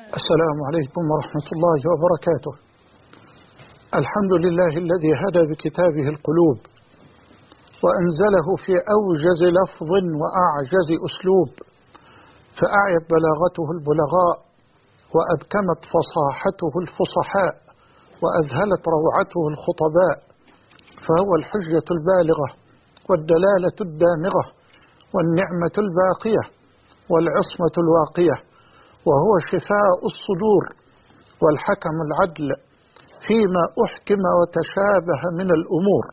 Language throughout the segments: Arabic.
السلام عليكم ورحمة الله وبركاته. الحمد لله الذي هدى بكتابه القلوب وأنزله في أوجز لفظ وأعجز أسلوب، فأعيت بلاغته البلغاء وأبكمت فصاحته الفصحاء وأذهلت روعته الخطباء، فهو الحجة البالغة والدلالة الدامغة والنعمة الباقية والعصمة الواقية، وهو شفاء الصدور والحكم العدل فيما أحكم وتشابه من الأمور.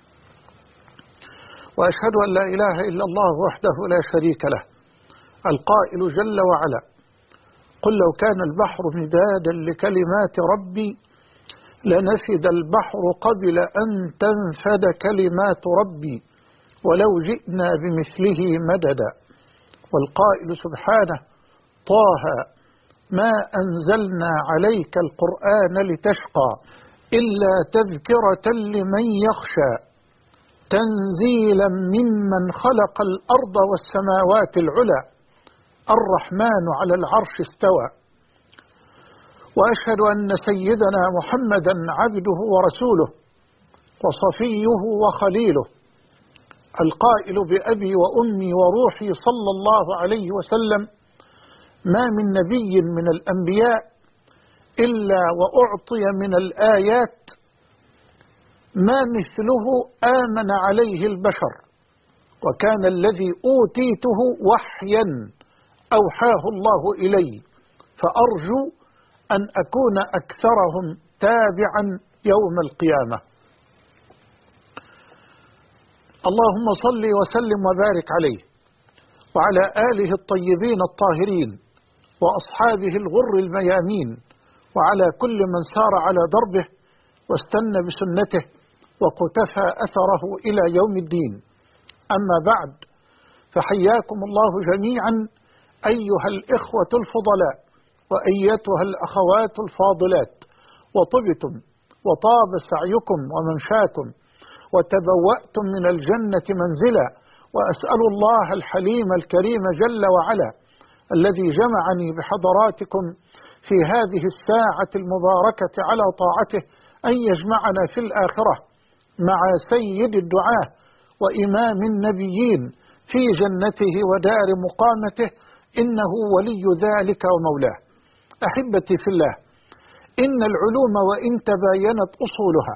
وأشهد أن لا إله إلا الله وحده لا شريك له، القائل جل وعلا: قل لو كان البحر مدادا لكلمات ربي لنفد البحر قبل أن تنفد كلمات ربي ولو جئنا بمثله مددا. والقائل سبحانه: طه ما أنزلنا عليك القرآن لتشقى إلا تذكرة لمن يخشى تنزيلا ممن خلق الأرض والسماوات العلى الرحمن على العرش استوى. وأشهد أن سيدنا محمدا عبده ورسوله وصفيه وخليله، القائل بأبي وأمي وروحي صلى الله عليه وسلم: ما من نبي من الأنبياء إلا وأعطي من الآيات ما مثله آمن عليه البشر، وكان الذي أوتيته وحيا أوحاه الله إلي، فأرجو أن أكون أكثرهم تابعا يوم القيامة. اللهم صل وسلم وبارك عليه وعلى آله الطيبين الطاهرين وأصحابه الغر الميامين، وعلى كل من سار على دربه واستنى بسنته وقتفى أثره إلى يوم الدين. أما بعد، فحياكم الله جميعا أيها الإخوة الفضلاء وأيتها الأخوات الفاضلات، وطبتم وطاب سعيكم وممشاكم وتبوأتم من الجنة منزلا، وأسأل الله الحليم الكريم جل وعلا الذي جمعني بحضراتكم في هذه الساعة المباركة على طاعته أن يجمعنا في الآخرة مع سيد الدعاة وإمام النبيين في جنته ودار مقامته، إنه ولي ذلك ومولاه. أحبتي في الله، إن العلوم وإن تباينت أصولها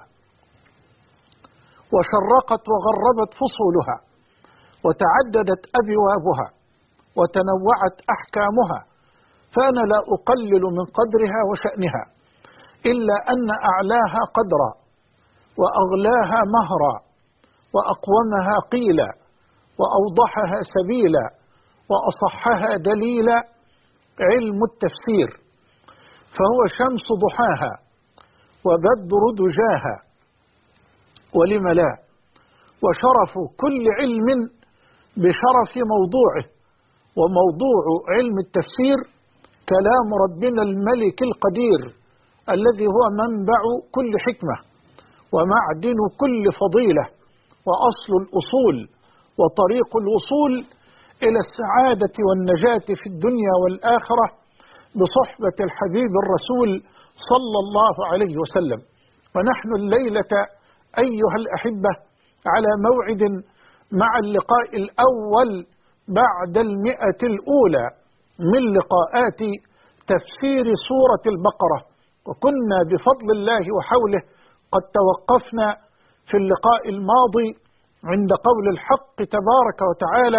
وشرقت وغربت فصولها وتعددت أبوابها وتنوعت أحكامها، فأنا لا أقلل من قدرها وشأنها، إلا أن أعلاها قدرا وأغلاها مهرا وأقومها قيلا وأوضحها سبيلا وأصحها دليلا علم التفسير، فهو شمس ضحاها وبدر دجاها، ولم لا، وشرف كل علم بشرف موضوعه، وموضوع علم التفسير كلام ربنا الملك القدير الذي هو منبع كل حكمة ومعدن كل فضيلة وأصل الأصول وطريق الوصول إلى السعادة والنجاة في الدنيا والآخرة بصحبة الحبيب الرسول صلى الله عليه وسلم. ونحن الليلة أيها الأحبة على موعد مع اللقاء الأول بعد 100 الأولى من لقاءات تفسير سورة البقرة، وكنا بفضل الله وحوله قد توقفنا في اللقاء الماضي عند قول الحق تبارك وتعالى: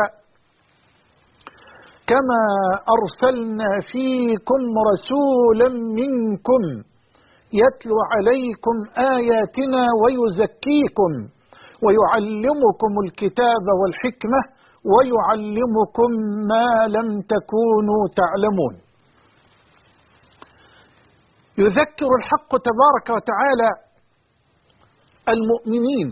كما أرسلنا فيكم رسولا منكم يتلو عليكم آياتنا ويزكيكم ويعلمكم الكتاب والحكمة ويعلمكم ما لم تكونوا تعلمون. يذكر الحق تبارك وتعالى المؤمنين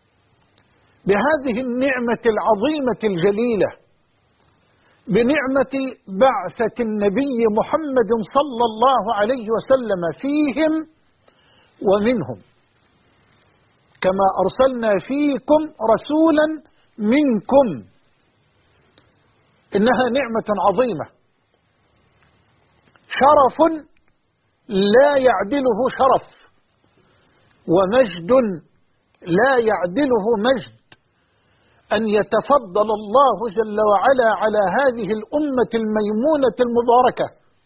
بهذه النعمة العظيمة الجليلة، بنعمة بعثة النبي محمد صلى الله عليه وسلم فيهم ومنهم. كما أرسلنا فيكم رسولا منكم، إنها نعمة عظيمة شرف لا يعدله شرف، ومجد لا يعدله مجد، أن يتفضل الله جل وعلا على هذه الأمة الميمونة المباركة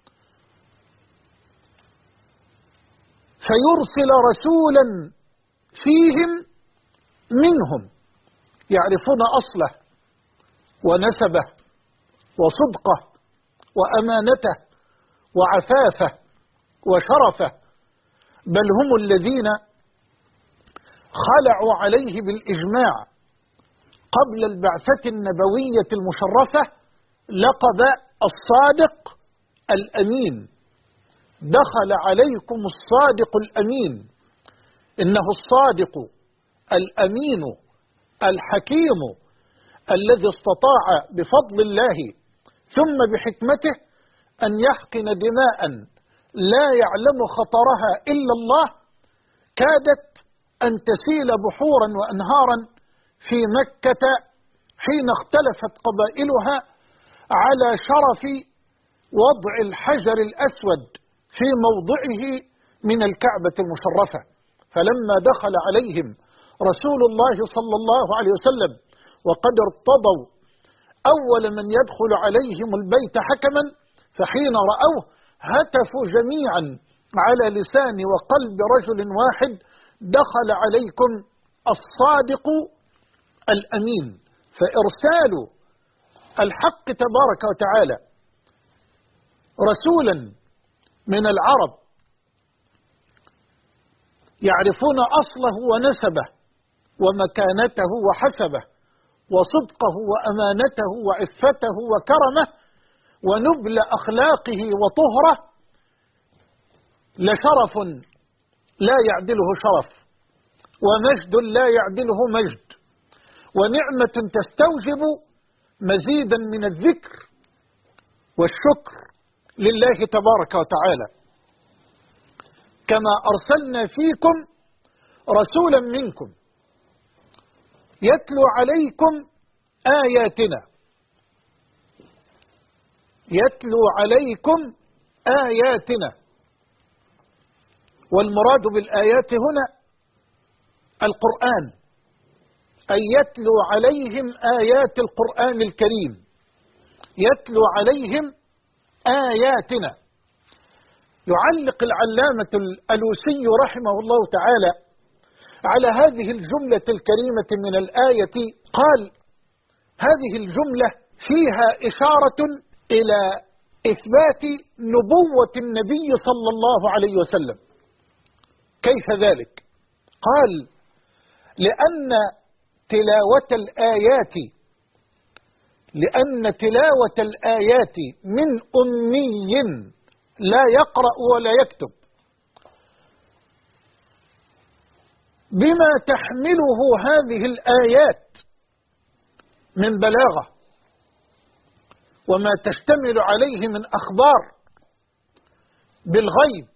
فيرسل رسولا فيهم منهم يعرفون أصله ونسبه وصدقه وأمانته وعفافه وشرفه، بل هم الذين خلعوا عليه بالإجماع قبل البعثة النبوية المشرفة لقب الصادق الأمين. دخل عليكم الصادق الأمين، إنه الصادق الأمين الحكيم الذي استطاع بفضل الله ثم بحكمته أن يحقن دماء لا يعلم خطرها إلا الله، كادت أن تسيل بحورا وأنهارا في مكة حين اختلفت قبائلها على شرف وضع الحجر الأسود في موضعه من الكعبة المشرفة. فلما دخل عليهم رسول الله صلى الله عليه وسلم وقد ارتضوا أول من يدخل عليهم البيت حكما، فحين رأوه هتفوا جميعا على لسان وقلب رجل واحد: دخل عليكم الصادق الأمين. فإرسال الحق تبارك وتعالى رسولا من العرب يعرفون أصله ونسبه ومكانته وحسبه وصدقه وأمانته وعفته وكرمه ونبل أخلاقه وطهره لشرف لا يعدله شرف، ومجد لا يعدله مجد، ونعمة تستوجب مزيدا من الذكر والشكر لله تبارك وتعالى. كما أرسلنا فيكم رسولا منكم يتلو عليكم آياتنا، يتلو عليكم آياتنا، والمراد بالآيات هنا القرآن، أي يتلو عليهم آيات القرآن الكريم، يتلو عليهم آياتنا. يعلق العلامة الألوسي رحمه الله تعالى على هذه الجملة الكريمة من الآية، قال: هذه الجملة فيها إشارة إلى إثبات نبوة النبي صلى الله عليه وسلم. كيف ذلك؟ قال: لأن تلاوة الآيات من أمي لا يقرأ ولا يكتب بما تحمله هذه الآيات من بلاغة وما تشتمل عليه من أخبار بالغيب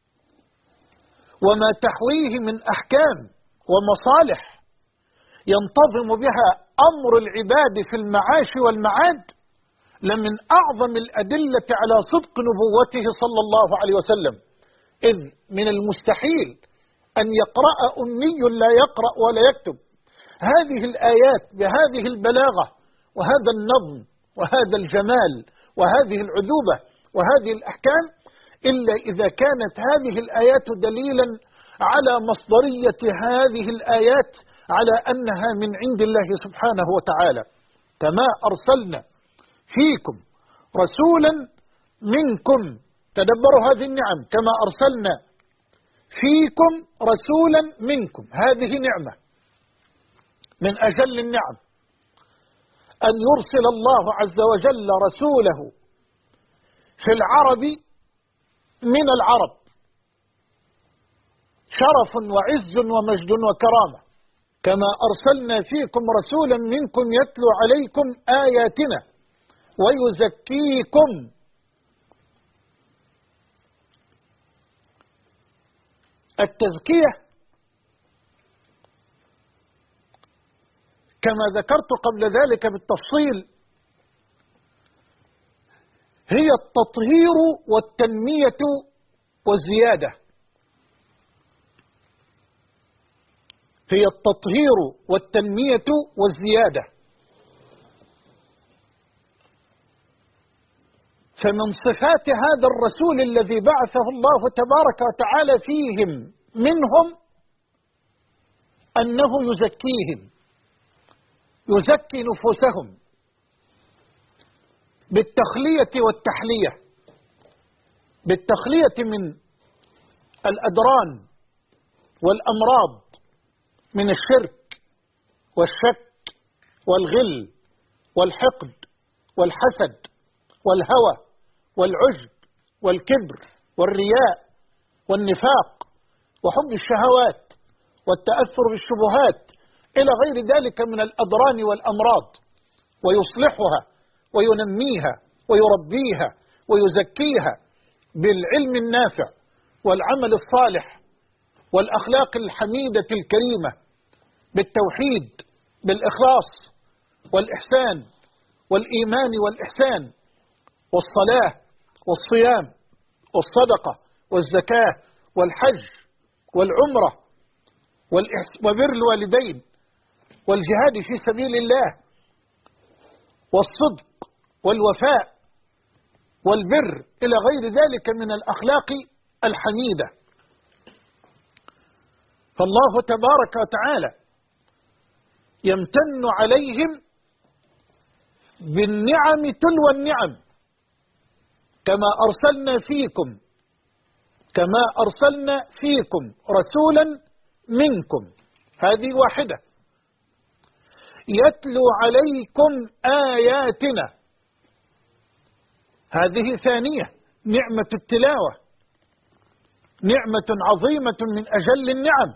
وما تحويه من أحكام ومصالح ينتظم بها أمر العباد في المعاش والمعاد، لمن أعظم الأدلة على صدق نبوته صلى الله عليه وسلم، إذ من المستحيل أن يقرأ أمي لا يقرأ ولا يكتب هذه الآيات بهذه البلاغة وهذا النظم وهذا الجمال وهذه العذوبة وهذه الأحكام إلا إذا كانت هذه الآيات دليلا على مصدرية هذه الآيات على أنها من عند الله سبحانه وتعالى. كما أرسلنا فيكم رسولا منكم، تدبروا هذه النعم، كما أرسلنا فيكم رسولا منكم، هذه نعمة من أجل النعم أن يرسل الله عز وجل رسوله في العرب من العرب، شرف وعز ومجد وكرامة. كما أرسلنا فيكم رسولا منكم يتلو عليكم آياتنا ويزكيكم. التزكية كما ذكرت قبل ذلك بالتفصيل هي التطهير والتنمية والزيادة. هي التطهير والتنمية والزيادة. فمن صفات هذا الرسول الذي بعثه الله تبارك وتعالى فيهم منهم أنه يزكيهم، يزكي نفوسهم بالتخلية والتحلية، بالتخلية من الأدران والأمراض، من الشرك والشك والغل والحقد والحسد والهوى والعجب والكبر والرياء والنفاق وحب الشهوات والتأثر بالشبهات إلى غير ذلك من الأدران والأمراض، ويصلحها وينميها ويربيها ويزكيها بالعلم النافع والعمل الصالح والأخلاق الحميدة الكريمة، بالتوحيد، بالإخلاص والإحسان والإيمان والإحسان والصلاة والصيام والصدقة والزكاة والحج والعمرة وبر الوالدين والجهاد في سبيل الله والصدق والوفاء والبر إلى غير ذلك من الأخلاق الحميدة. فالله تبارك وتعالى يمتن عليهم بالنعم تلو النعم، كما أرسلنا فيكم رسولا منكم، هذه واحدة، يتلو عليكم آياتنا، هذه ثانية، نعمة التلاوة نعمة عظيمة من أجل النعم،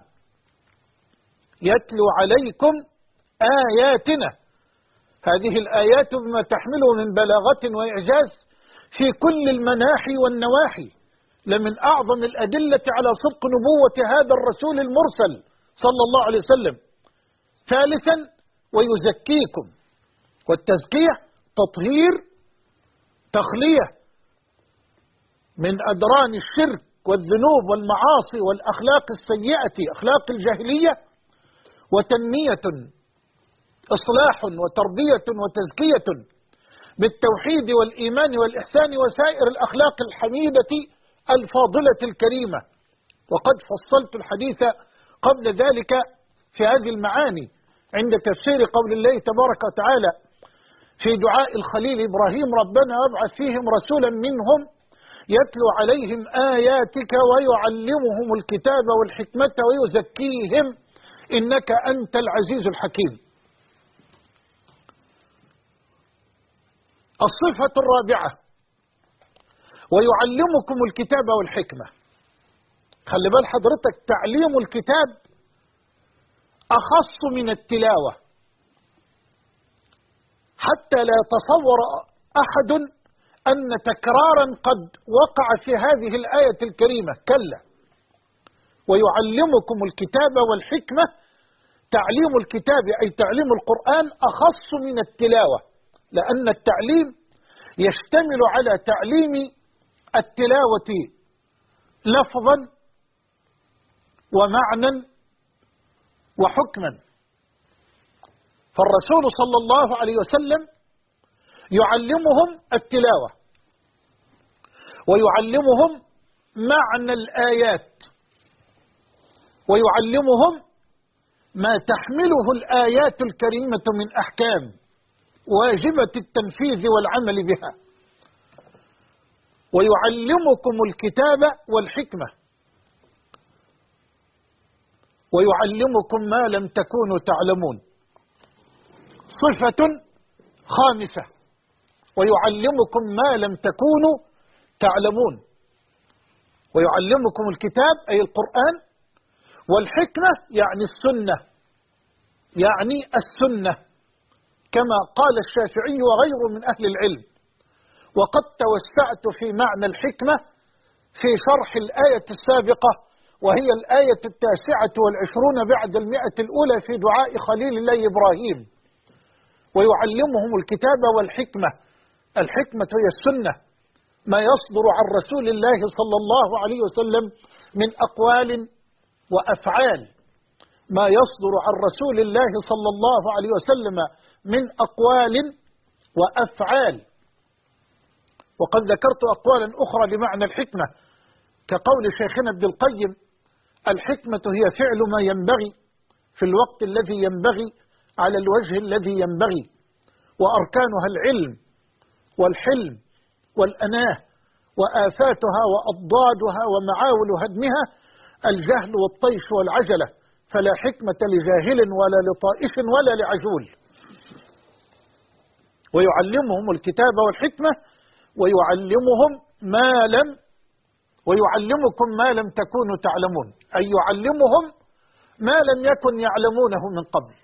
يتلو عليكم آياتنا، هذه الآيات بما تحمله من بلاغة وإعجاز في كل المناحي والنواحي، لمن أعظم الأدلة على صدق نبوة هذا الرسول المرسل صلى الله عليه وسلم. ثالثا ويزكيكم، والتزكية تطهير، تخلية من أدران الشرك والذنوب والمعاصي والأخلاق السيئة، أخلاق الجاهلية، وتنمية، إصلاح وتربية وتزكية بالتوحيد والإيمان والإحسان وسائر الأخلاق الحميدة الفاضلة الكريمة. وقد فصلت الحديث قبل ذلك في هذه المعاني عند تفسير قول الله تبارك وتعالى في دعاء الخليل إبراهيم: ربنا وابعث فيهم رسولا منهم يتلو عليهم آياتك ويعلمهم الكتاب والحكمة ويزكيهم إنك أنت العزيز الحكيم. الصفة الرابعة ويعلمكم الكتاب والحكمة. خلي بال حضرتك، تعليم الكتاب أخص من التلاوة، حتى لا يتصور أحد أن تكرارا قد وقع في هذه الآية الكريمة، كلا. ويعلمكم الكتاب والحكمة، تعليم الكتاب أي تعليم القرآن أخص من التلاوة، لأن التعليم يشتمل على تعليم التلاوة لفظا ومعنى وحكما. فالرسول صلى الله عليه وسلم يعلمهم التلاوة ويعلمهم معنى الآيات ويعلمهم ما تحمله الآيات الكريمة من أحكام واجبة التنفيذ والعمل بها، ويعلمكم الكتاب والحكمة، ويعلمكم ما لم تكونوا تعلمون. صفة خامسة: ويعلمكم ما لم تكونوا تعلمون. ويعلمكم الكتاب أي القرآن، والحكمة يعني السنة، يعني السنة، كما قال الشافعي وغيره من أهل العلم. وقد توسعت في معنى الحكمة في شرح الآية السابقة، وهي الآية 29 بعد 100 الأولى في دعاء خليل الله إبراهيم. ويعلمهم الكتاب والحكمة، الحكمة هي السنة ما يصدر عن رسول الله صلى الله عليه وسلم من أقوال وأفعال، ما يصدر عن رسول الله صلى الله عليه وسلم من أقوال وأفعال. وقد ذكرت أقوالا أخرى لمعنى الحكمة كقول شيخنا ابن القيم: الحكمة هي فعل ما ينبغي في الوقت الذي ينبغي على الوجه الذي ينبغي، وأركانها العلم والحلم والأناه، وآفاتها وأضدادها ومعاول هدمها الجهل والطيش والعجلة، فلا حكمة لجاهل ولا لطائش ولا لعجول. ويعلمهم الكتاب والحكمة ويعلمكم ما لم تكونوا تعلمون، أي يعلمهم ما لم يكن يعلمونه من قبل،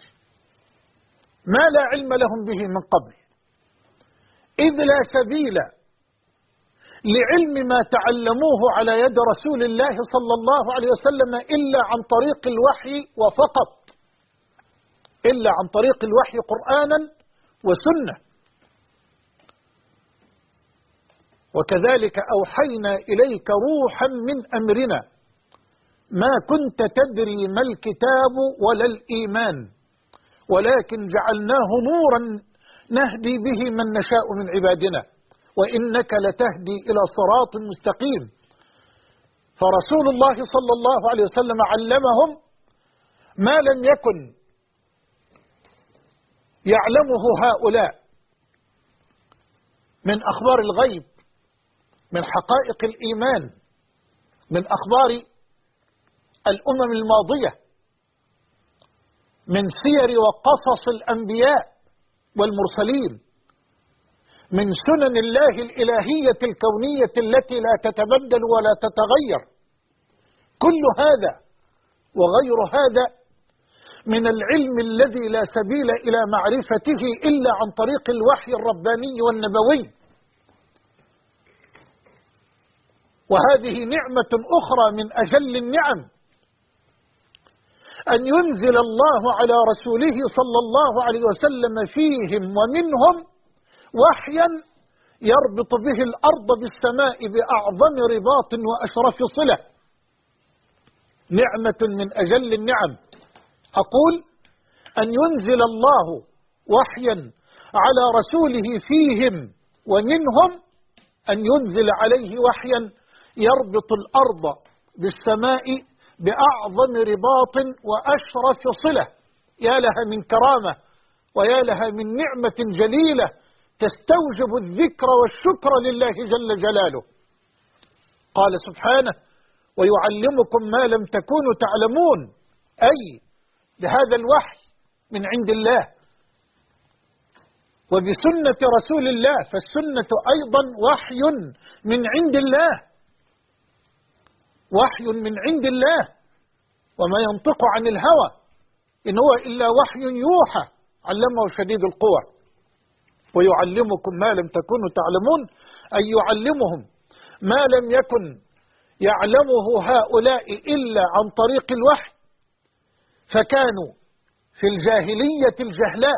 ما لا علم لهم به من قبل، إذ لا سبيل لعلم ما تعلموه على يد رسول الله صلى الله عليه وسلم إلا عن طريق الوحي وفقط، إلا عن طريق الوحي قرآنا وسنة. وكذلك أوحينا إليك روحا من أمرنا ما كنت تدري ما الكتاب ولا الإيمان ولكن جعلناه نورا نهدي به من نشاء من عبادنا وإنك لتهدي إلى صراط مستقيم. فرسول الله صلى الله عليه وسلم علمهم ما لم يكن يعلمه هؤلاء من أخبار الغيب، من حقائق الإيمان، من أخبار الأمم الماضية، من سير وقصص الأنبياء والمرسلين، من سنن الله الإلهية الكونية التي لا تتبدل ولا تتغير. كل هذا وغير هذا من العلم الذي لا سبيل إلى معرفته إلا عن طريق الوحي الرباني والنبوي. وهذه نعمة أخرى من أجل النعم، أن ينزل الله على رسوله صلى الله عليه وسلم فيهم ومنهم وحيا يربط به الأرض بالسماء بأعظم رباط وأشرف صلة. نعمة من أجل النعم. أقول أن ينزل الله وحيا على رسوله فيهم ومنهم، أن ينزل عليه وحيا يربط الأرض بالسماء بأعظم رباط وأشرف صلة. يا لها من كرامة ويا لها من نعمة جليلة تستوجب الذكر والشكر لله جل جلاله. قال سبحانه: ويعلمكم ما لم تكونوا تعلمون، أي بهذا الوحي من عند الله وبسنة رسول الله، فالسنة أيضا وحي من عند الله، وحي من عند الله، وما ينطق عن الهوى إن هو إلا وحي يوحى علمه شديد القوى. ويعلمكم ما لم تكونوا تعلمون، أي يعلمهم ما لم يكن يعلمه هؤلاء إلا عن طريق الوحي، فكانوا في الجاهلية الجهلاء،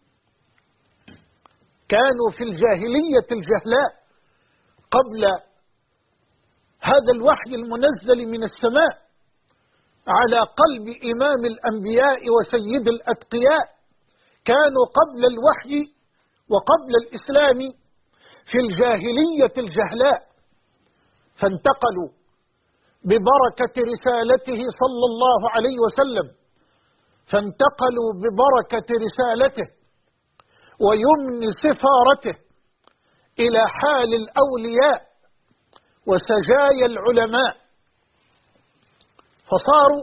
كانوا في الجاهلية الجهلاء قبل هذا الوحي المنزل من السماء على قلب إمام الأنبياء وسيد الأتقياء، كانوا قبل الوحي وقبل الإسلام في الجاهلية الجهلاء، فانتقلوا ببركة رسالته صلى الله عليه وسلم، فانتقلوا ببركة رسالته ويمن سفارته إلى حال الأولياء وسجايا العلماء، فصاروا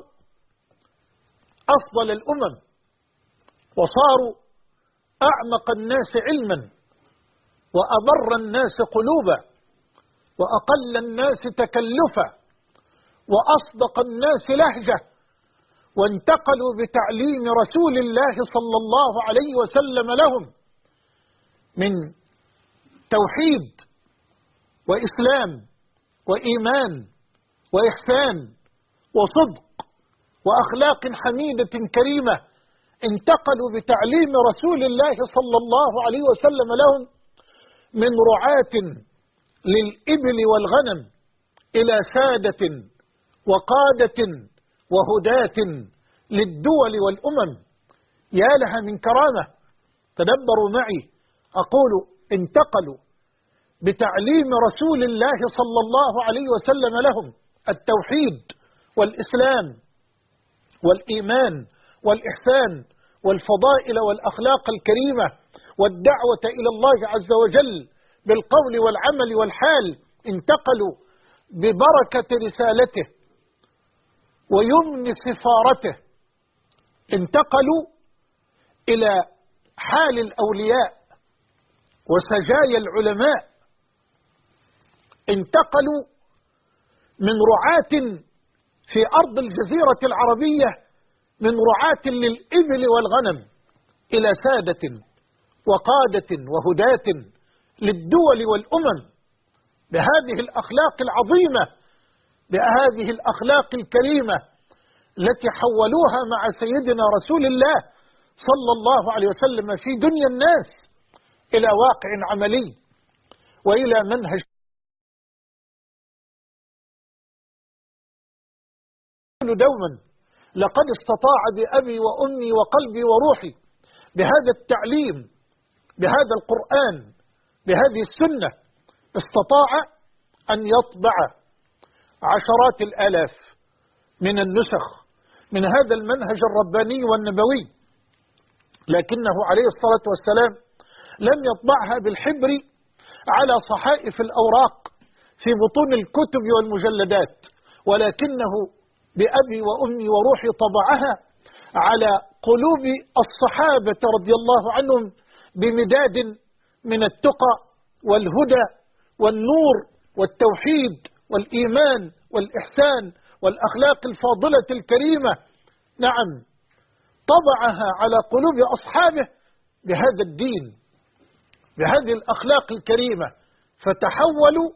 أفضل الأمم، وصاروا أعمق الناس علما، وأبر الناس قلوبا، وأقل الناس تكلفا، وأصدق الناس لهجة، وانتقلوا بتعليم رسول الله صلى الله عليه وسلم لهم من توحيد وإسلام وإيمان وإحسان وصدق وأخلاق حميدة كريمة. انتقلوا بتعليم رسول الله صلى الله عليه وسلم لهم من رعاة للإبل والغنم إلى سادة وقادة وهداة للدول والأمم. يا لها من كرامة. تدبروا معي، أقول انتقلوا بتعليم رسول الله صلى الله عليه وسلم لهم التوحيد والإسلام والإيمان والإحسان والفضائل والأخلاق الكريمة والدعوة إلى الله عز وجل بالقول والعمل والحال. انتقلوا ببركة رسالته ويمن سفارته، انتقلوا إلى حال الأولياء وسجايا العلماء، انتقلوا من رعاة في أرض الجزيرة العربية، من رعاة للإبل والغنم إلى سادة وقادة وهداة للدول والأمم، بهذه الأخلاق العظيمة، بهذه الأخلاق الكريمة التي حولوها مع سيدنا رسول الله صلى الله عليه وسلم في دنيا الناس إلى واقع عملي وإلى منهج. دوما لقد استطاع بأبي وأمي وقلبي وروحي بهذا التعليم، بهذا القرآن، بهذه السنة، استطاع أن يطبع عشرات الآلاف من النسخ من هذا المنهج الرباني والنبوي، لكنه عليه الصلاة والسلام لم يطبعها بالحبر على صحائف الأوراق في بطون الكتب والمجلدات، ولكنه بأبي وأمي وروحي طبعها على قلوب الصحابة رضي الله عنهم بمداد من التقى والهدى والنور والتوحيد والإيمان والإحسان والأخلاق الفاضلة الكريمة. نعم، طبعها على قلوب أصحابه بهذا الدين، بهذه الأخلاق الكريمة، فتحولوا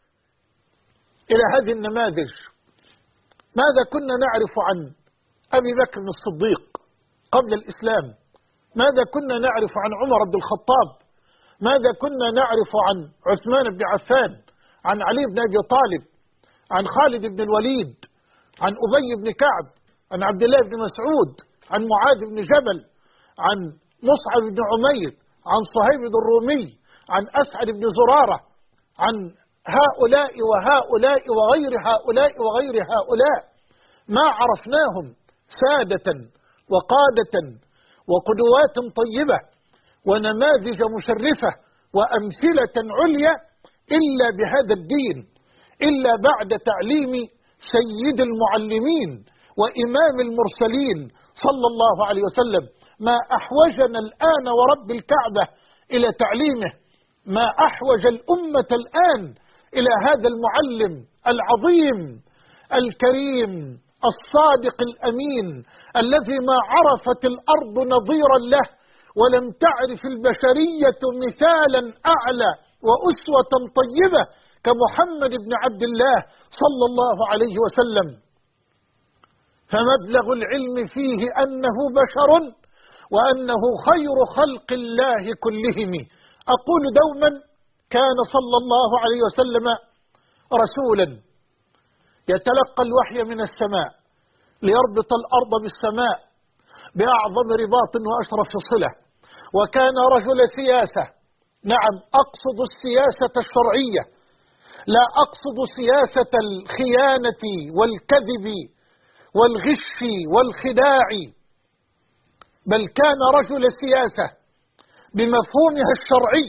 إلى هذه النماذج. ماذا كنا نعرف عن أبي بكر الصديق قبل الإسلام؟ ماذا كنا نعرف عن عمر بن الخطاب؟ ماذا كنا نعرف عن عثمان بن عفان، عن علي بن أبي طالب، عن خالد بن الوليد، عن أبي بن كعب، عن عبد الله بن مسعود، عن معاذ بن جبل، عن مصعب بن عمير، عن صهيب بن الرومي، عن أسعد بن زرارة، عن هؤلاء وهؤلاء وغير هؤلاء وغير هؤلاء؟ ما عرفناهم سادة وقادة وقدوات طيبة ونماذج مشرفة وأمثلة عليا إلا بهذا الدين، إلا بعد تعليم سيد المعلمين وإمام المرسلين صلى الله عليه وسلم. ما أحوجنا الآن ورب الكعبة إلى تعليمه، ما أحوج الأمة الآن إلى هذا المعلم العظيم الكريم الصادق الأمين الذي ما عرفت الأرض نظيرا له، ولم تعرف البشرية مثالا أعلى وأسوة طيبة كمحمد بن عبد الله صلى الله عليه وسلم. فمبلغ العلم فيه أنه بشر وأنه خير خلق الله كلهم. أقول دوما كان صلى الله عليه وسلم رسولا يتلقى الوحي من السماء ليربط الأرض بالسماء بأعظم رباط وأشرف صلة، وكان رجل سياسة. نعم، أقصد السياسة الشرعية، لا أقصد سياسة الخيانة والكذب والغش والخداع، بل كان رجل سياسة بمفهومها الشرعي.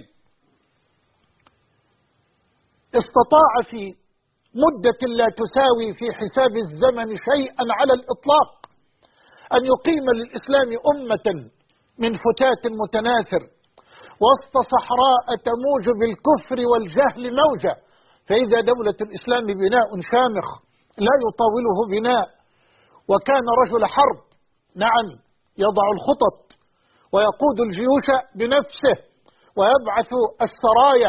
استطاع في مدة لا تساوي في حساب الزمن شيئا على الإطلاق أن يقيم للإسلام أمة من فتات متناثر وسط صحراء تموج بالكفر والجهل موجة، فإذا دولة الإسلام بناء شامخ لا يطاوله بناء. وكان رجل حرب، نعم، يضع الخطط ويقود الجيوش بنفسه ويبعث السرايا،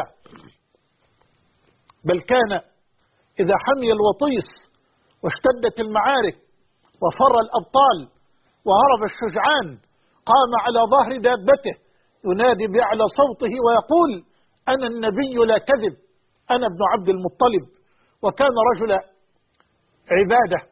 بل كان إذا حمي الوطيس واشتدت المعارك وفر الأبطال وهرب الشجعان قام على ظهر دابته ينادي بأعلى صوته ويقول: أنا النبي لا كذب، أنا ابن عبد المطلب، وكان رجل عبادة،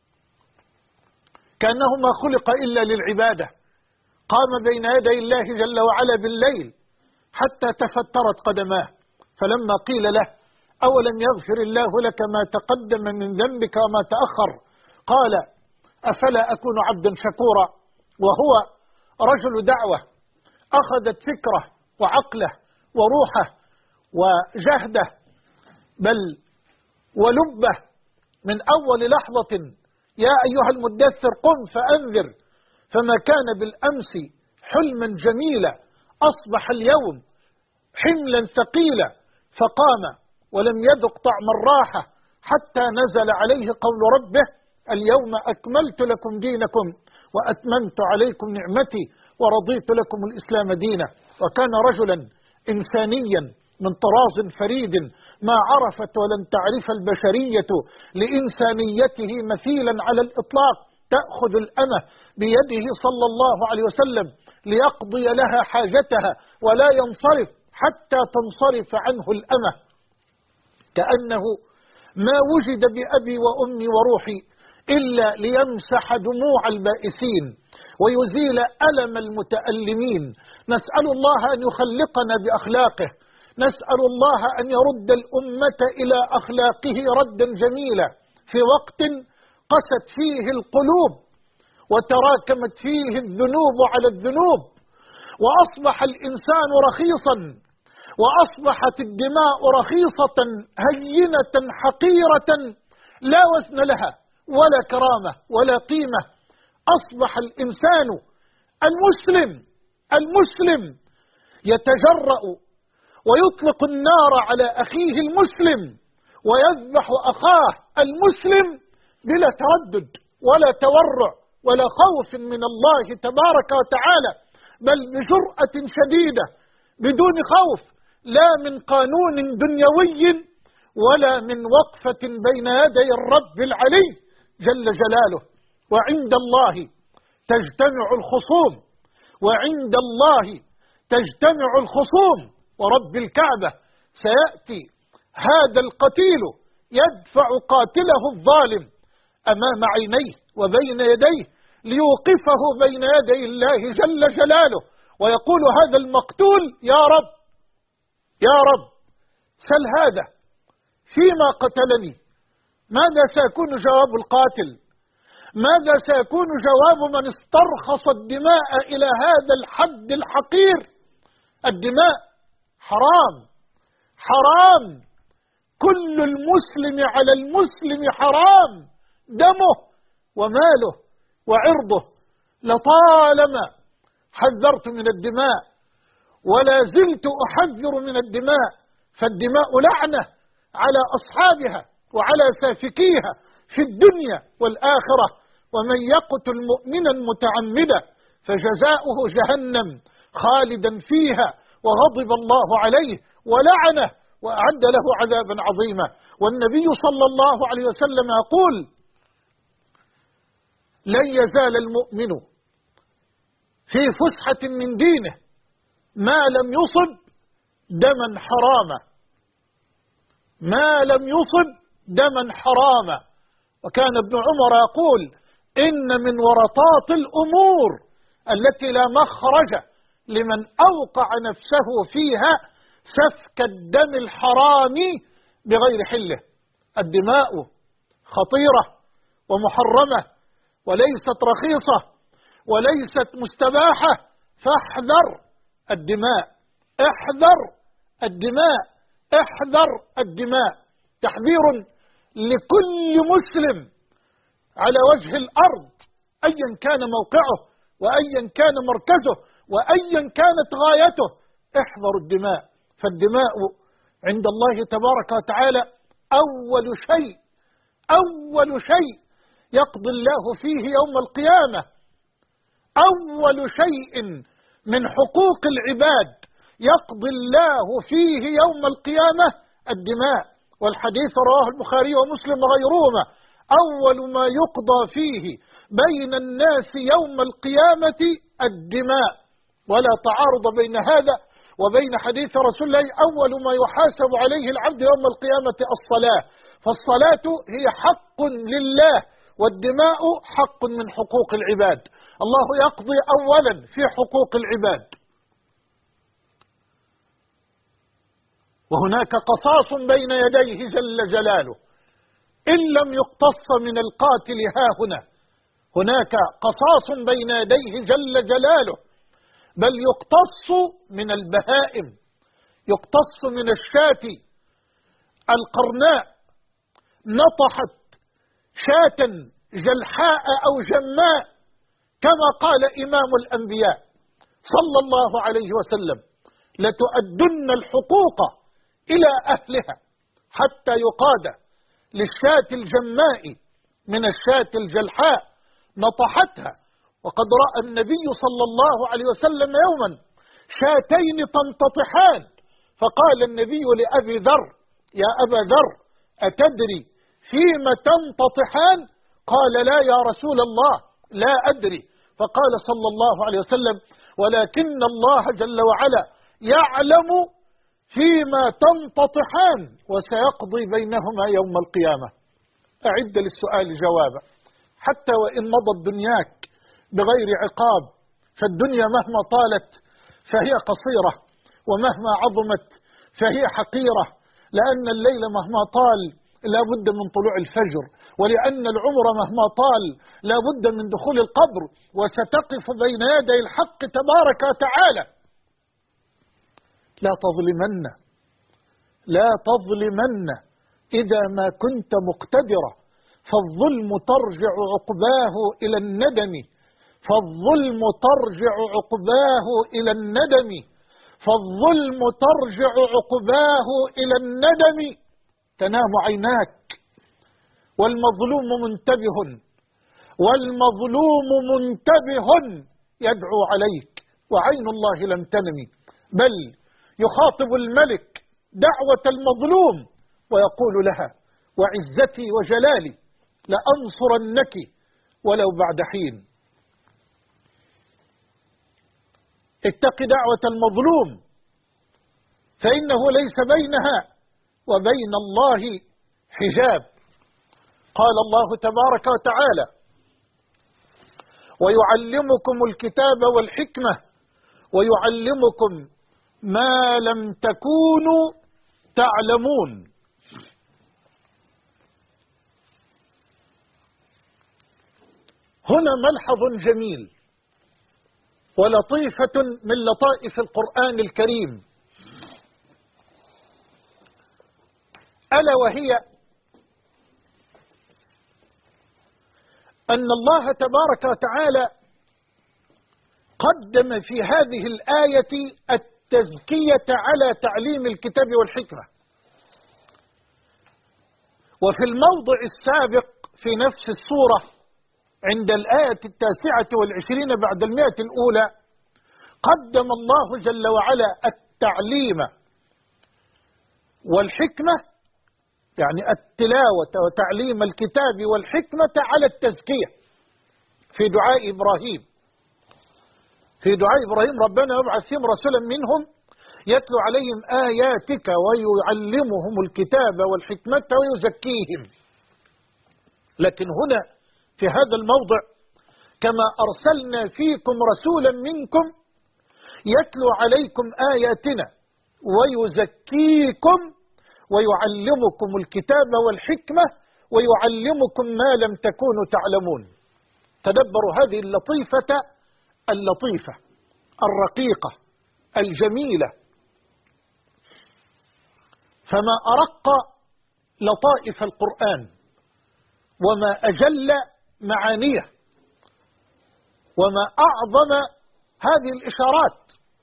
كأنه ما خلق إلا للعبادة. قام بين يدي الله جل وعلا بالليل حتى تفترت قدماه، فلما قيل له أولم يغفر الله لك ما تقدم من ذنبك وما تأخر، قال أفلا أكون عبدا شكورا. وهو رجل دعوة أخذت فكره وعقله وروحه وجهده بل ولبه من أول لحظة: يا أيها المدثر قم فأنذر. فما كان بالأمس حلما جميلا أصبح اليوم حملا ثقيلا، فقام ولم يذق طعم الراحة حتى نزل عليه قول ربه: اليوم أكملت لكم دينكم وأتممت عليكم نعمتي ورضيت لكم الإسلام دينا. وكان رجلا إنسانيا من طراز فريد ما عرفت ولن تعرف البشرية لإنسانيته مثيلا على الإطلاق. تأخذ الأمة بيده صلى الله عليه وسلم ليقضي لها حاجتها ولا ينصرف حتى تنصرف عنه الأمة، كأنه ما وجد بأبي وأمي وروحي إلا ليمسح دموع البائسين ويزيل ألم المتألمين. نسأل الله أن يخلقنا بأخلاقه، نسأل الله أن يرد الأمة إلى أخلاقه ردا جميلا في وقت قست فيه القلوب وتراكمت فيه الذنوب على الذنوب، وأصبح الإنسان رخيصا، وأصبحت الدماء رخيصة هينة حقيرة لا وزن لها ولا كرامة ولا قيمة. أصبح الإنسان المسلم يتجرأ ويطلق النار على أخيه المسلم ويذبح أخاه المسلم بلا تردد ولا تورع ولا خوف من الله تبارك وتعالى، بل بجرأة شديدة بدون خوف لا من قانون دنيوي ولا من وقفة بين يدي الرب العلي جل جلاله. وعند الله تجتمع الخصوم، وعند الله تجتمع الخصوم، ورب الكعبة سيأتي هذا القتيل يدفع قاتله الظالم أمام عينيه وبين يديه ليوقفه بين يدي الله جل جلاله، ويقول هذا المقتول: يا رب يا رب سل هذا فيما قتلني. ماذا سيكون جواب القاتل؟ ماذا سيكون جواب من استرخص الدماء إلى هذا الحد الحقير؟ الدماء حرام، حرام، كل المسلم على المسلم حرام، دمه وماله وعرضه. لطالما حذرت من الدماء ولا زلت أحذر من الدماء، فالدماء لعنة على أصحابها وعلى سافكيها في الدنيا والآخرة، ومن يقتل مؤمنا متعمدا فجزاؤه جهنم خالدا فيها وغضب الله عليه ولعنه وأعد له عذابا عظيما. والنبي صلى الله عليه وسلم يقول: لن يزال المؤمن في فسحة من دينه ما لم يصب دما حراما، ما لم يصب دما حراما. وكان ابن عمر يقول: إن من ورطات الأمور التي لا مخرج لمن أوقع نفسه فيها سفك الدم الحرام بغير حله. الدماء خطيرة ومحرمة وليست رخيصة وليست مستباحة، فاحذر الدماء، احذر الدماء، احذر الدماء. تحذير لكل مسلم على وجه الأرض أيا كان موقعه وأيا كان مركزه وأيا كانت غايته. احذروا الدماء، فالدماء عند الله تبارك وتعالى أول شيء يقضي الله فيه يوم القيامة. أول شيء من حقوق العباد يقضي الله فيه يوم القيامة الدماء. والحديث رواه البخاري ومسلم وغيرهما: أول ما يقضى فيه بين الناس يوم القيامة الدماء. ولا تعارض بين هذا وبين حديث رسول الله أول ما يحاسب عليه العبد يوم القيامة الصلاة. فالصلاة هي حق لله، والدماء حق من حقوق العباد. الله يقضي أولا في حقوق العباد، وهناك قصاص بين يديه جل جلاله إن لم يقتص من القاتل هاهنا. هناك قصاص بين يديه جل جلاله، بل يقتص من البهائم، يقتص من الشاة القرناء نطحت شاة جلحاء أو جماء، كما قال إمام الأنبياء صلى الله عليه وسلم: لتؤدن الحقوق إلى أهلها حتى يقاد للشاة الجماء من الشاة الجلحاء نطحتها. وقد رأى النبي صلى الله عليه وسلم يوما شاتين تنتطحان، فقال النبي لأبي ذر: يا أبا ذر، أتدري فيما تنتطحان؟ قال: لا يا رسول الله، لا أدري. فقال صلى الله عليه وسلم: ولكن الله جل وعلا يعلم فيما تنتطحان وسيقضي بينهما يوم القيامة. أعد للسؤال جوابا. حتى وإن مضت دنياك بغير عقاب، فالدنيا مهما طالت فهي قصيرة، ومهما عظمت فهي حقيرة، لأن الليل مهما طال لا بد من طلوع الفجر، ولأن العمر مهما طال لا بد من دخول القبر، وستقف بين يدي الحق تبارك وتعالى. لا تظلمن، لا تظلمن إذا ما كنت مقتدرا، فالظلم ترجع عقباه إلى الندم، فالظلم ترجع عقباه إلى الندم، فالظلم ترجع عقباه إلى الندم. تنام عيناك والمظلوم منتبه، والمظلوم منتبه يدعو عليك، وعين الله لم تنم، بل يخاطب الملك دعوة المظلوم ويقول لها: وعزتي وجلالي لأنصرنك ولو بعد حين. اتق دعوة المظلوم، فإنه ليس بينها وبين الله حجاب. قال الله تبارك وتعالى: ويعلمكم الكتاب والحكمة ويعلمكم ما لم تكونوا تعلمون. هنا ملحظ جميل ولطيفة من لطائف القرآن الكريم، ألا وهي أن الله تبارك وتعالى قدم في هذه الآية التزكية على تعليم الكتاب والحكمة. وفي الموضع السابق في نفس السورة عند الآية 29 بعد 100 الأولى قدم الله جل وعلا التعليم والحكمة، يعني التلاوة وتعليم الكتاب والحكمة على التزكية في دعاء إبراهيم. في دعاء إبراهيم: ربنا يبعث فيهم رسولا منهم يتلو عليهم آياتك ويعلمهم الكتاب والحكمة ويزكيهم. لكن هنا في هذا الموضع: كما أرسلنا فيكم رسولا منكم يتلو عليكم آياتنا ويزكيكم ويعلمكم الكتاب والحكمة ويعلمكم ما لم تكونوا تعلمون. تدبروا هذه اللطيفة الرقيقة الجميلة، فما أرق لطائف القرآن وما أجل معانيه وما أعظم هذه الإشارات.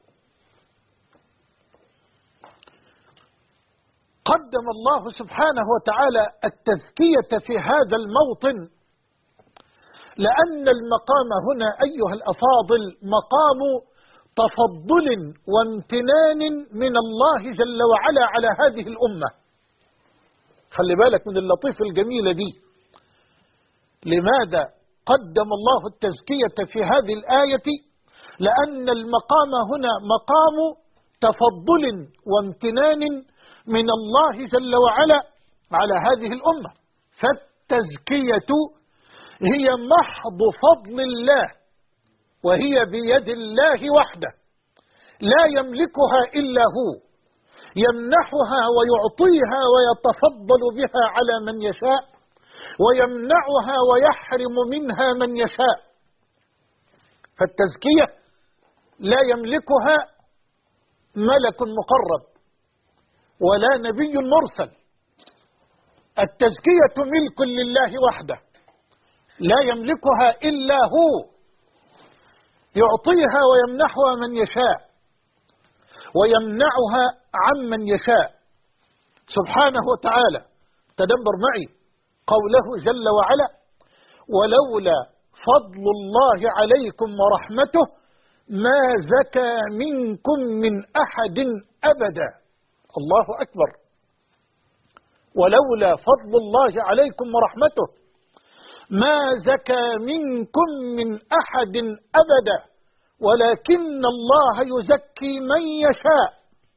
قدم الله سبحانه وتعالى التزكية في هذا الموطن لأن المقام هنا أيها الأفاضل مقام تفضل وامتنان من الله جل وعلا على هذه الأمة. خلي بالك من اللطيفة الجميلة دي. لماذا قدم الله التزكية في هذه الآية؟ لأن المقام هنا مقام تفضل وامتنان من الله جل وعلا على هذه الأمة. فالتزكية هي محض فضل الله، وهي بيد الله وحده، لا يملكها إلا هو، يمنحها ويعطيها ويتفضل بها على من يشاء، ويمنعها ويحرم منها من يشاء. فالتزكية لا يملكها ملك مقرب ولا نبي مرسل، التزكية ملك لله وحده، لا يملكها إلا هو، يعطيها ويمنحها من يشاء ويمنعها عمن يشاء سبحانه وتعالى. تدبر معي قوله جل وعلا: ولولا فضل الله عليكم ورحمته ما زكى منكم من أحد أبدا. الله أكبر. ولولا فضل الله عليكم ورحمته ما زكى منكم من أحد أبدا ولكن الله يزكي من يشاء،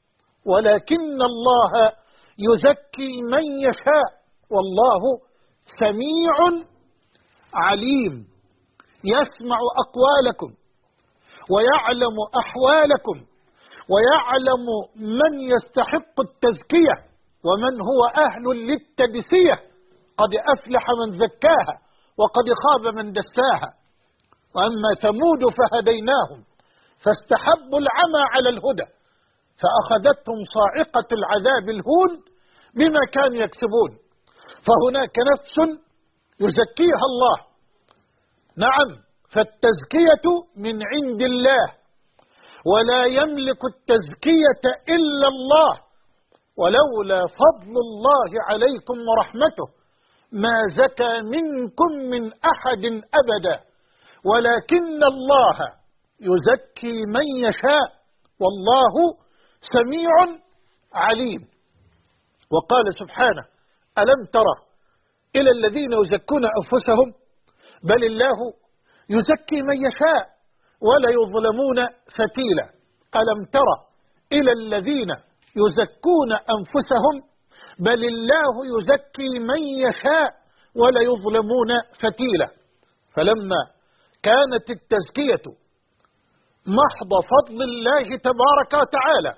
ولكن الله يزكي من يشاء، والله سميع عليم، يسمع أقوالكم ويعلم أحوالكم ويعلم من يستحق التزكية ومن هو أهل للتدسية. قد أفلح من زكاها وقد خاب من دساها. وأما ثمود فهديناهم فاستحبوا العمى على الهدى فأخذتهم صاعقة العذاب الهون بما كانوا يكسبون. فهناك نفس يزكيها الله، نعم، فالتزكية من عند الله، ولا يملك التزكية إلا الله. ولولا فضل الله عليكم ورحمته ما زكى منكم من أحد أبدا ولكن الله يزكي من يشاء، والله سميع عليم. وقال سبحانه: ألم ترى إلى الذين يزكون أنفسهم بل الله يزكي من يشاء ولا يظلمون فتيلا. ألم ترى إلى الذين يزكون أنفسهم بل الله يزكي من يشاء ولا يظلمون فتيلا. فلما كانت التزكية محض فضل الله تبارك وتعالى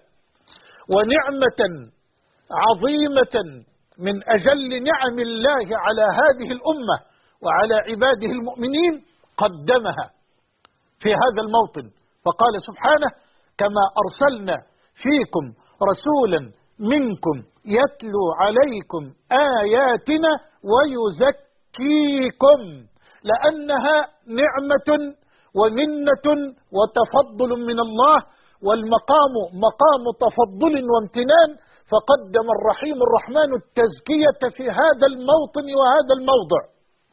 ونعمة عظيمة من أجل نعم الله على هذه الأمة وعلى عباده المؤمنين قدمها في هذا الموطن، فقال سبحانه: كما أرسلنا فيكم رسولا منكم يتلو عليكم آياتنا ويزكيكم، لأنها نعمة ومنة وتفضل من الله، والمقام مقام تفضل وامتنان، فقدم الرحيم الرحمن التزكية في هذا الموطن وهذا الموضع.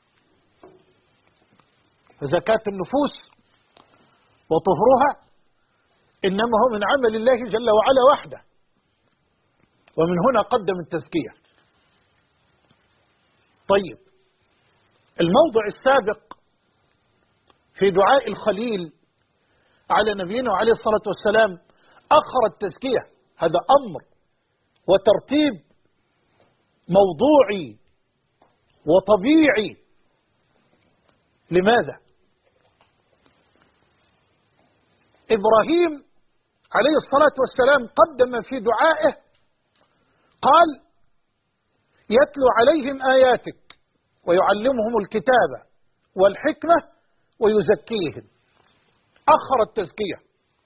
فزكاة النفوس وطهرها إنما هو من عمل الله جل وعلا وحده، ومن هنا قدم التزكية. طيب، الموضع السابق في دعاء الخليل على نبينا عليه الصلاة والسلام أخر التزكية. هذا أمر وترتيب موضوعي وطبيعي. لماذا؟ إبراهيم عليه الصلاة والسلام قدم في دعائه قال: يتلو عليهم آياتك ويعلمهم الكتاب والحكمة ويزكيهم. أخر التزكية،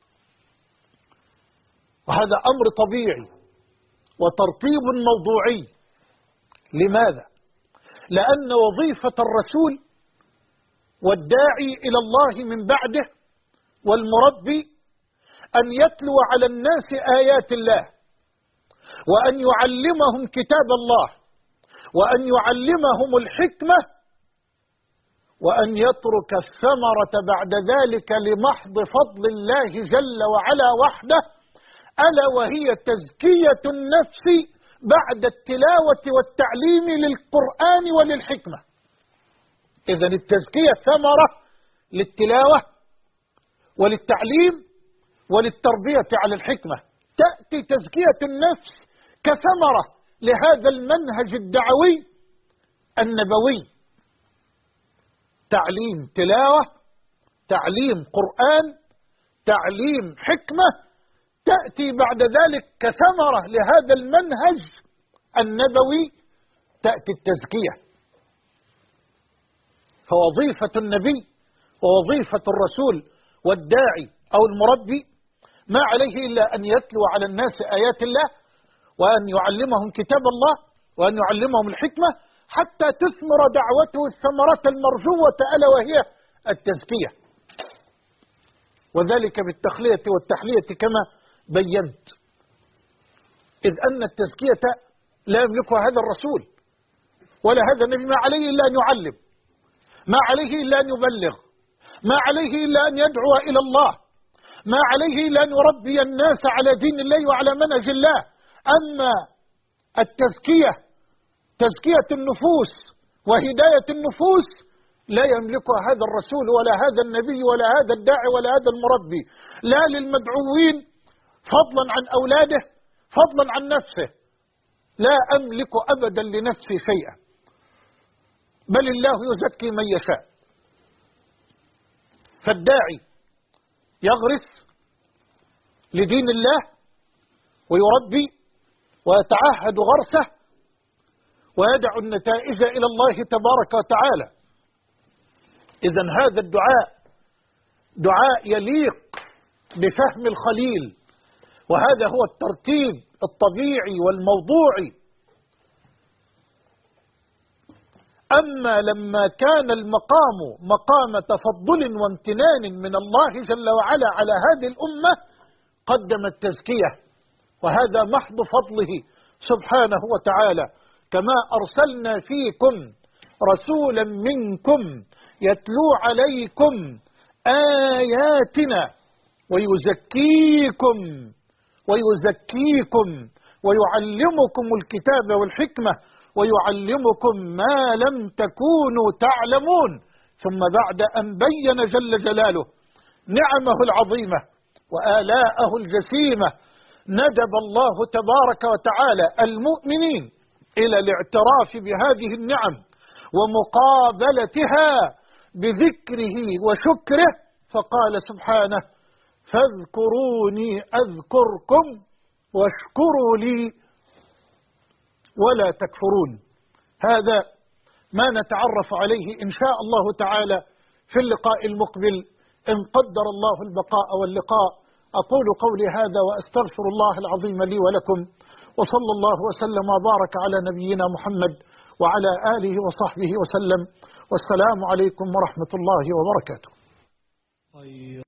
وهذا أمر طبيعي وترتيب موضوعي. لماذا؟ لأن وظيفة الرسول والداعي إلى الله من بعده والمربي أن يتلو على الناس آيات الله، وأن يعلمهم كتاب الله، وأن يعلمهم الحكمة، وأن يترك الثمرة بعد ذلك لمحض فضل الله جل وعلا وحده، ألا وهي تزكية النفس بعد التلاوة والتعليم للقرآن وللحكمة. إذن التزكية ثمرة للتلاوة وللتعليم وللتربية على الحكمة. تأتي تزكية النفس كثمرة لهذا المنهج الدعوي النبوي، تعليم تلاوة، تعليم قرآن، تعليم حكمة، تأتي بعد ذلك كثمرة لهذا المنهج النبوي تأتي التزكية. فوظيفة النبي ووظيفة الرسول والداعي أو المربي ما عليه إلا أن يتلو على الناس آيات الله، وأن يعلمهم كتاب الله، وأن يعلمهم الحكمة، حتى تثمر دعوته الثمرة المرجوة ألا وهي التزكية، وذلك بالتخلية والتحلية كما بينت، إذ أن التزكية لا يملكها هذا الرسول ولا هذا النبي، ما عليه إلا أن يعلم، ما عليه إلا أن يبلغ، ما عليه إلا أن يدعو إلى الله، ما عليه إلا أن يربي الناس على دين الله وعلى منهج الله. أما التزكية، تزكية النفوس وهداية النفوس، لا يملكها هذا الرسول ولا هذا النبي ولا هذا الداعي ولا هذا المربي، لا للمدعوين فضلا عن أولاده، فضلا عن نفسه. لا أملك أبدا لنفسي شيئا، بل الله يزكي من يشاء. فالداعي يغرس لدين الله ويربي ويتعهد غرسه ويدع النتائج إلى الله تبارك وتعالى. إذن هذا الدعاء دعاء يليق بفهم الخليل، وهذا هو الترتيب الطبيعي والموضوعي. أما لما كان المقام مقام تفضل وامتنان من الله جل وعلا على هذه الأمة قدم التزكية، وهذا محض فضله سبحانه وتعالى. كما أرسلنا فيكم رسولا منكم يتلو عليكم آياتنا ويزكيكم ويعلمكم الكتاب والحكمة ويعلمكم ما لم تكونوا تعلمون. ثم بعد أن بين جل جلاله نعمه العظيمة وآلاءه الجسيمة ندب الله تبارك وتعالى المؤمنين إلى الاعتراف بهذه النعم ومقابلتها بذكره وشكره، فقال سبحانه: فاذكروني أذكركم واشكروا لي ولا تكفرون. هذا ما نتعرف عليه إن شاء الله تعالى في اللقاء المقبل إن قدر الله البقاء واللقاء. أقول قولي هذا وأستغفر الله العظيم لي ولكم، وصلى الله وسلم وبارك على نبينا محمد وعلى آله وصحبه وسلم، والسلام عليكم ورحمة الله وبركاته.